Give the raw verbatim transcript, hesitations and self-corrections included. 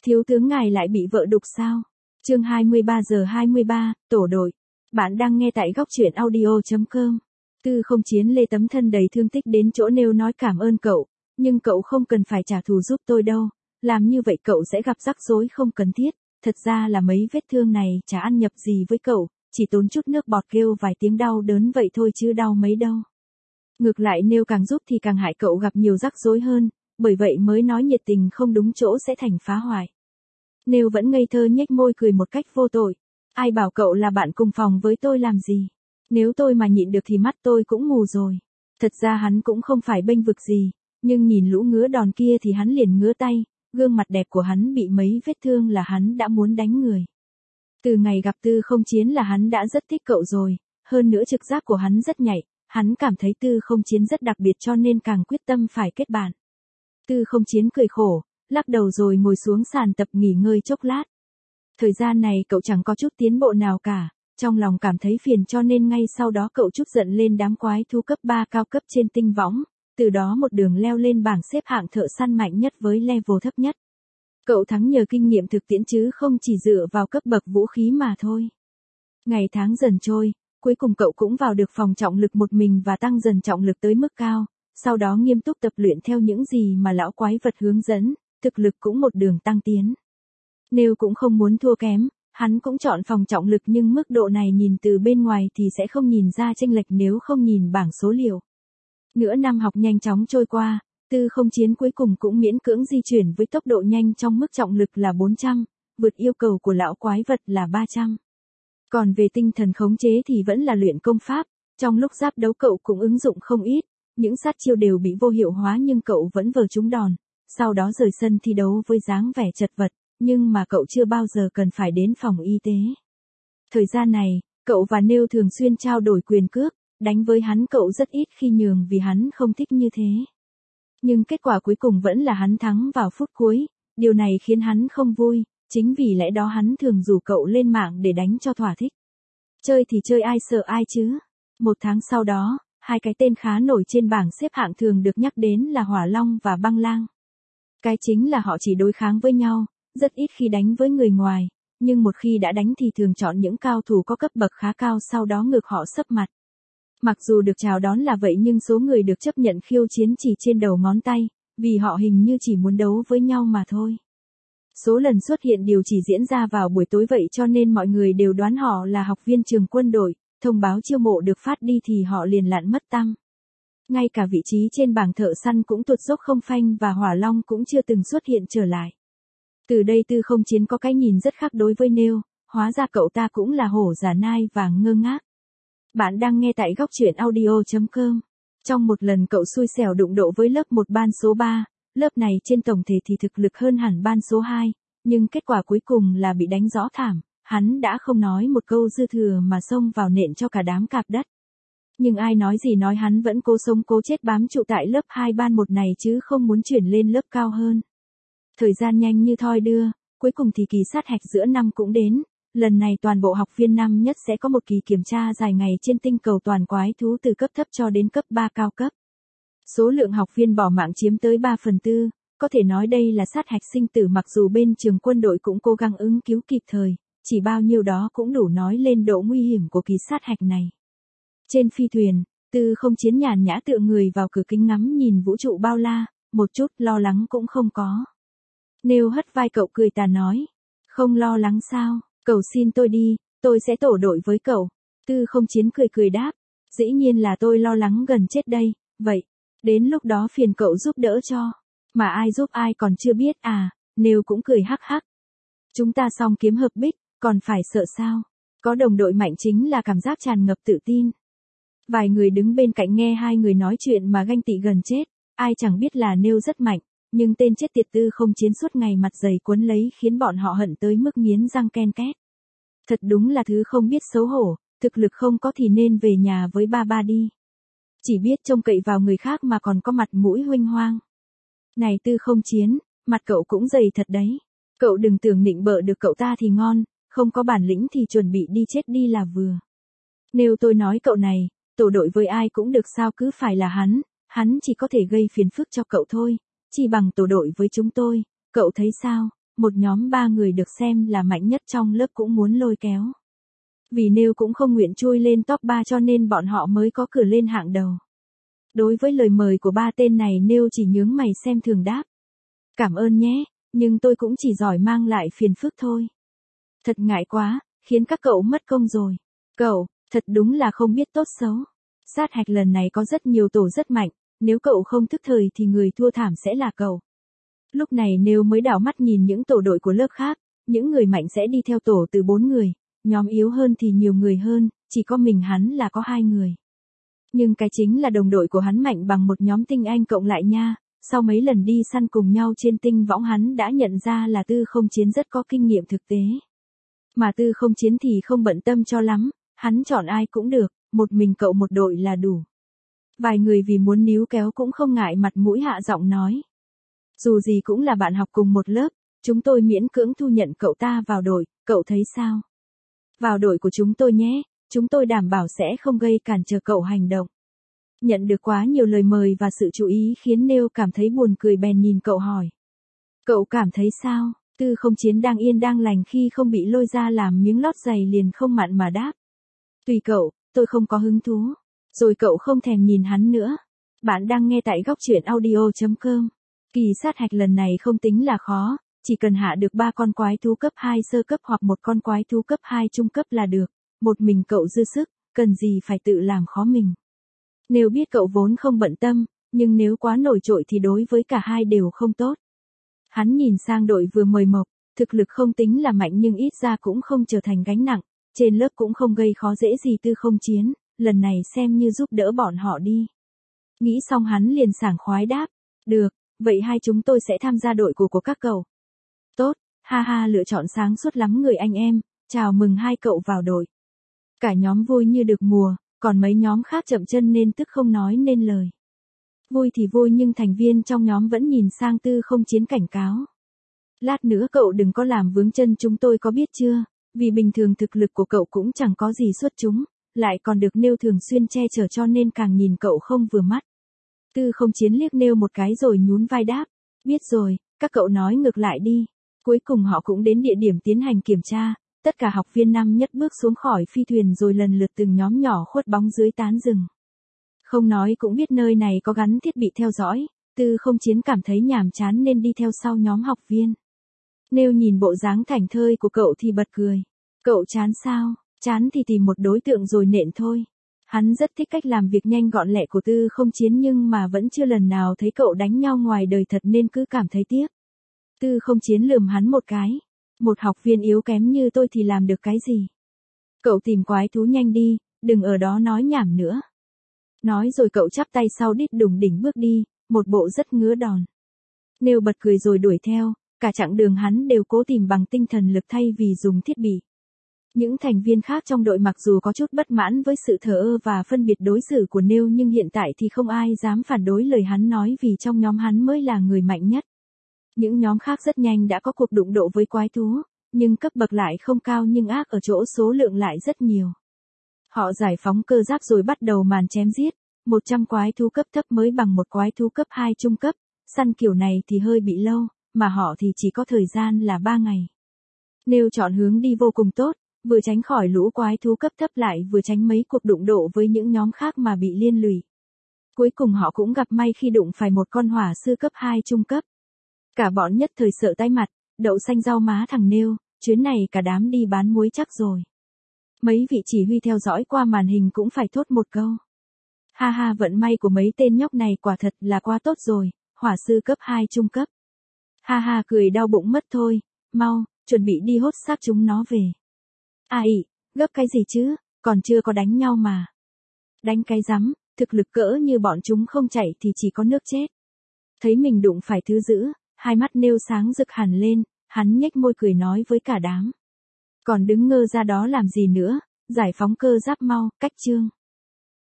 Thiếu tướng ngài lại bị vợ đục sao? Chương hai mươi ba giờ hai mươi ba, tổ đội. Bạn đang nghe tại góc truyện audio chấm com. Tư Không Chiến lê tấm thân đầy thương tích đến chỗ nêu nói cảm ơn cậu, nhưng cậu không cần phải trả thù giúp tôi đâu, làm như vậy cậu sẽ gặp rắc rối không cần thiết, thật ra là mấy vết thương này chả ăn nhập gì với cậu, chỉ tốn chút nước bọt kêu vài tiếng đau đớn vậy thôi chứ đau mấy đâu. Ngược lại nếu càng giúp thì càng hại cậu gặp nhiều rắc rối hơn, bởi vậy mới nói nhiệt tình không đúng chỗ sẽ thành phá hoại. Nếu vẫn ngây thơ nhếch môi cười một cách vô tội, ai bảo cậu là bạn cùng phòng với tôi làm gì, nếu tôi mà nhịn được thì mắt tôi cũng mù rồi. Thật ra hắn cũng không phải bênh vực gì, nhưng nhìn lũ ngứa đòn kia thì hắn liền ngứa tay, gương mặt đẹp của hắn bị mấy vết thương là hắn đã muốn đánh người. Từ ngày gặp Tư Không Chiến là hắn đã rất thích cậu rồi, hơn nữa trực giác của hắn rất nhạy, hắn cảm thấy Tư Không Chiến rất đặc biệt cho nên càng quyết tâm phải kết bạn. Tư Không Chiến cười khổ, lắc đầu rồi ngồi xuống sàn tập nghỉ ngơi chốc lát. Thời gian này cậu chẳng có chút tiến bộ nào cả, trong lòng cảm thấy phiền cho nên ngay sau đó cậu chút giận lên đám quái thú cấp ba cao cấp trên tinh võng, từ đó một đường leo lên bảng xếp hạng thợ săn mạnh nhất với level thấp nhất. Cậu thắng nhờ kinh nghiệm thực tiễn chứ không chỉ dựa vào cấp bậc vũ khí mà thôi. Ngày tháng dần trôi, cuối cùng cậu cũng vào được phòng trọng lực một mình và tăng dần trọng lực tới mức cao, sau đó nghiêm túc tập luyện theo những gì mà lão quái vật hướng dẫn, thực lực cũng một đường tăng tiến. Nếu cũng không muốn thua kém, hắn cũng chọn phòng trọng lực nhưng mức độ này nhìn từ bên ngoài thì sẽ không nhìn ra chênh lệch nếu không nhìn bảng số liệu. Nửa năm học nhanh chóng trôi qua, Tư Không Chiến cuối cùng cũng miễn cưỡng di chuyển với tốc độ nhanh trong mức trọng lực là bốn trăm, vượt yêu cầu của lão quái vật là ba trăm. Còn về tinh thần khống chế thì vẫn là luyện công pháp, trong lúc giáp đấu cậu cũng ứng dụng không ít, những sát chiêu đều bị vô hiệu hóa nhưng cậu vẫn vờ trúng đòn, sau đó rời sân thi đấu với dáng vẻ chật vật, nhưng mà cậu chưa bao giờ cần phải đến phòng y tế. Thời gian này, cậu và Nêu thường xuyên trao đổi quyền cước, đánh với hắn cậu rất ít khi nhường vì hắn không thích như thế. Nhưng kết quả cuối cùng vẫn là hắn thắng vào phút cuối, điều này khiến hắn không vui, chính vì lẽ đó hắn thường rủ cậu lên mạng để đánh cho thỏa thích. Chơi thì chơi ai sợ ai chứ. Một tháng sau đó, hai cái tên khá nổi trên bảng xếp hạng thường được nhắc đến là Hỏa Long và Băng Lang. Cái chính là họ chỉ đối kháng với nhau, rất ít khi đánh với người ngoài, nhưng một khi đã đánh thì thường chọn những cao thủ có cấp bậc khá cao sau đó ngược họ sấp mặt. Mặc dù được chào đón là vậy nhưng số người được chấp nhận khiêu chiến chỉ trên đầu ngón tay, vì họ hình như chỉ muốn đấu với nhau mà thôi. Số lần xuất hiện đều chỉ diễn ra vào buổi tối vậy cho nên mọi người đều đoán họ là học viên trường quân đội, thông báo chiêu mộ được phát đi thì họ liền lặn mất tăm. Ngay cả vị trí trên bảng thợ săn cũng tuột dốc không phanh và Hỏa Long cũng chưa từng xuất hiện trở lại. Từ đây Tư Không Chiến có cái nhìn rất khác đối với Nêu, hóa ra cậu ta cũng là hổ giả nai và ngơ ngác. Bạn đang nghe tại góc truyện audio chấm com. Trong một lần cậu xui xẻo đụng độ với lớp một ban số ba, lớp này trên tổng thể thì thực lực hơn hẳn ban số hai, nhưng kết quả cuối cùng là bị đánh rõ thảm, hắn đã không nói một câu dư thừa mà xông vào nện cho cả đám cạp đất. Nhưng ai nói gì nói hắn vẫn cố sống cố chết bám trụ tại lớp hai ban một này chứ không muốn chuyển lên lớp cao hơn. Thời gian nhanh như thoi đưa, cuối cùng thì kỳ sát hạch giữa năm cũng đến, lần này toàn bộ học viên năm nhất sẽ có một kỳ kiểm tra dài ngày trên tinh cầu toàn quái thú từ cấp thấp cho đến cấp ba cao cấp. Số lượng học viên bỏ mạng chiếm tới ba phần tư, có thể nói đây là sát hạch sinh tử mặc dù bên trường quân đội cũng cố gắng ứng cứu kịp thời, chỉ bao nhiêu đó cũng đủ nói lên độ nguy hiểm của kỳ sát hạch này. Trên phi thuyền, Tư Không Chiến nhàn nhã tựa người vào cửa kính ngắm nhìn vũ trụ bao la, một chút lo lắng cũng không có. Nêu hất vai cậu cười tà nói, không lo lắng sao, cầu xin tôi đi, tôi sẽ tổ đội với cậu. Tư Không Chiến cười cười đáp, dĩ nhiên là tôi lo lắng gần chết đây, vậy, đến lúc đó phiền cậu giúp đỡ cho, mà ai giúp ai còn chưa biết à, Nêu cũng cười hắc hắc. Chúng ta song kiếm hợp bích, còn phải sợ sao, có đồng đội mạnh chính là cảm giác tràn ngập tự tin. Vài người đứng bên cạnh nghe hai người nói chuyện mà ganh tị gần chết, ai chẳng biết là Nêu rất mạnh. Nhưng tên chết tiệt Tư Không Chiến suốt ngày mặt dày quấn lấy khiến bọn họ hận tới mức nghiến răng ken két. Thật đúng là thứ không biết xấu hổ, thực lực không có thì nên về nhà với ba ba đi. Chỉ biết trông cậy vào người khác mà còn có mặt mũi huênh hoang. Này Tư Không Chiến, mặt cậu cũng dày thật đấy. Cậu đừng tưởng nịnh bợ được cậu ta thì ngon, không có bản lĩnh thì chuẩn bị đi chết đi là vừa. Nếu tôi nói cậu này, tổ đội với ai cũng được sao cứ phải là hắn, hắn chỉ có thể gây phiền phức cho cậu thôi. Chỉ bằng tổ đội với chúng tôi, cậu thấy sao? một nhóm ba người được xem là mạnh nhất trong lớp cũng muốn lôi kéo. Vì Neil cũng không nguyện chui lên top ba cho nên bọn họ mới có cửa lên hạng đầu. Đối với lời mời của ba tên này Neil chỉ nhướng mày xem thường đáp. Cảm ơn nhé, nhưng tôi cũng chỉ giỏi mang lại phiền phức thôi. Thật ngại quá, khiến các cậu mất công rồi. Cậu, thật đúng là không biết tốt xấu. Sát hạch lần này có rất nhiều tổ rất mạnh, nếu cậu không thức thời thì người thua thảm sẽ là cậu. Lúc này Neil mới đảo mắt nhìn những tổ đội của lớp khác, những người mạnh sẽ đi theo tổ từ bốn người, nhóm yếu hơn thì nhiều người hơn, chỉ có mình hắn là có hai người. Nhưng cái chính là đồng đội của hắn mạnh bằng một nhóm tinh anh cộng lại nha, sau mấy lần đi săn cùng nhau trên tinh võng hắn đã nhận ra là Tư Không Chiến rất có kinh nghiệm thực tế. Mà Tư Không Chiến thì không bận tâm cho lắm, hắn chọn ai cũng được, một mình cậu một đội là đủ. Vài người vì muốn níu kéo cũng không ngại mặt mũi hạ giọng nói. Dù gì cũng là bạn học cùng một lớp, chúng tôi miễn cưỡng thu nhận cậu ta vào đội, cậu thấy sao? Vào đội của chúng tôi nhé, chúng tôi đảm bảo sẽ không gây cản trở cậu hành động. Nhận được quá nhiều lời mời và sự chú ý khiến Neil cảm thấy buồn cười bèn nhìn cậu hỏi. Cậu cảm thấy sao? Tư Không Chiến đang yên đang lành khi không bị lôi ra làm miếng lót giày liền không mặn mà đáp. Tùy cậu, tôi không có hứng thú. Rồi cậu không thèm nhìn hắn nữa. Bạn đang nghe tại góc truyện audio chấm com. Kỳ sát hạch lần này không tính là khó, chỉ cần hạ được ba con quái thú cấp hai sơ cấp hoặc một con quái thú cấp hai trung cấp là được. Một mình cậu dư sức, cần gì phải tự làm khó mình. Nếu biết cậu vốn không bận tâm, nhưng nếu quá nổi trội thì đối với cả hai đều không tốt. Hắn nhìn sang đội vừa mời mộc, thực lực không tính là mạnh nhưng ít ra cũng không trở thành gánh nặng, trên lớp cũng không gây khó dễ gì Tư Không Chiến, lần này xem như giúp đỡ bọn họ đi. Nghĩ xong hắn liền sảng khoái đáp, được, vậy hai chúng tôi sẽ tham gia đội của của các cậu. Tốt, ha ha lựa chọn sáng suốt lắm người anh em, chào mừng hai cậu vào đội. Cả nhóm vui như được mùa, còn mấy nhóm khác chậm chân nên tức không nói nên lời. Vui thì vui nhưng thành viên trong nhóm vẫn nhìn sang Tư Không Chiến cảnh cáo. Lát nữa cậu đừng có làm vướng chân chúng tôi có biết chưa, vì bình thường thực lực của cậu cũng chẳng có gì xuất chúng, lại còn được Neil thường xuyên che chở cho nên càng nhìn cậu không vừa mắt. Tư Không Chiến liếc Neil một cái rồi nhún vai đáp, biết rồi, các cậu nói ngược lại đi. Cuối cùng họ cũng đến địa điểm tiến hành kiểm tra, tất cả học viên năm nhất bước xuống khỏi phi thuyền rồi lần lượt từng nhóm nhỏ khuất bóng dưới tán rừng. Không nói cũng biết nơi này có gắn thiết bị theo dõi, Tư Không Chiến cảm thấy nhàm chán nên đi theo sau nhóm học viên. Neil nhìn bộ dáng thảnh thơi của cậu thì bật cười. Cậu chán sao? Chán thì tìm một đối tượng rồi nện thôi. Hắn rất thích cách làm việc nhanh gọn lẹ của Tư Không Chiến nhưng mà vẫn chưa lần nào thấy cậu đánh nhau ngoài đời thật nên cứ cảm thấy tiếc. Tư Không Chiến lườm hắn một cái. Một học viên yếu kém như tôi thì làm được cái gì? Cậu tìm quái thú nhanh đi, đừng ở đó nói nhảm nữa. Nói rồi cậu chắp tay sau đít đùng đỉnh bước đi, một bộ rất ngứa đòn. Neil bật cười rồi đuổi theo, cả chặng đường hắn đều cố tìm bằng tinh thần lực thay vì dùng thiết bị. Những thành viên khác trong đội mặc dù có chút bất mãn với sự thờ ơ và phân biệt đối xử của Neil nhưng hiện tại thì không ai dám phản đối lời hắn nói vì trong nhóm hắn mới là người mạnh nhất. Những nhóm khác rất nhanh đã có cuộc đụng độ với quái thú, nhưng cấp bậc lại không cao nhưng ác ở chỗ số lượng lại rất nhiều. Họ giải phóng cơ giáp rồi bắt đầu màn chém giết, một trăm quái thú cấp thấp mới bằng một quái thú cấp hai trung cấp, săn kiểu này thì hơi bị lâu, mà họ thì chỉ có thời gian là ba ngày. Neil chọn hướng đi vô cùng tốt, vừa tránh khỏi lũ quái thú cấp thấp lại vừa tránh mấy cuộc đụng độ với những nhóm khác mà bị liên lụy. Cuối cùng họ cũng gặp may khi đụng phải một con hỏa sư cấp hai trung cấp. Cả bọn nhất thời sợ tái mặt, đậu xanh rau má thằng Neil, chuyến này cả đám đi bán muối chắc rồi. Mấy vị chỉ huy theo dõi qua màn hình cũng phải thốt một câu. Ha ha vận may của mấy tên nhóc này quả thật là quá tốt rồi, hỏa sư cấp hai trung cấp. Ha ha cười đau bụng mất thôi, mau, chuẩn bị đi hốt xác chúng nó về. Ai, gấp cái gì chứ, còn chưa có đánh nhau mà. Đánh cái rắm, thực lực cỡ như bọn chúng không chạy thì chỉ có nước chết. Thấy mình đụng phải thứ dữ, hai mắt Neil sáng rực hẳn lên, hắn nhếch môi cười nói với cả đám. Còn đứng ngơ ra đó làm gì nữa, giải phóng cơ giáp mau, cách chương.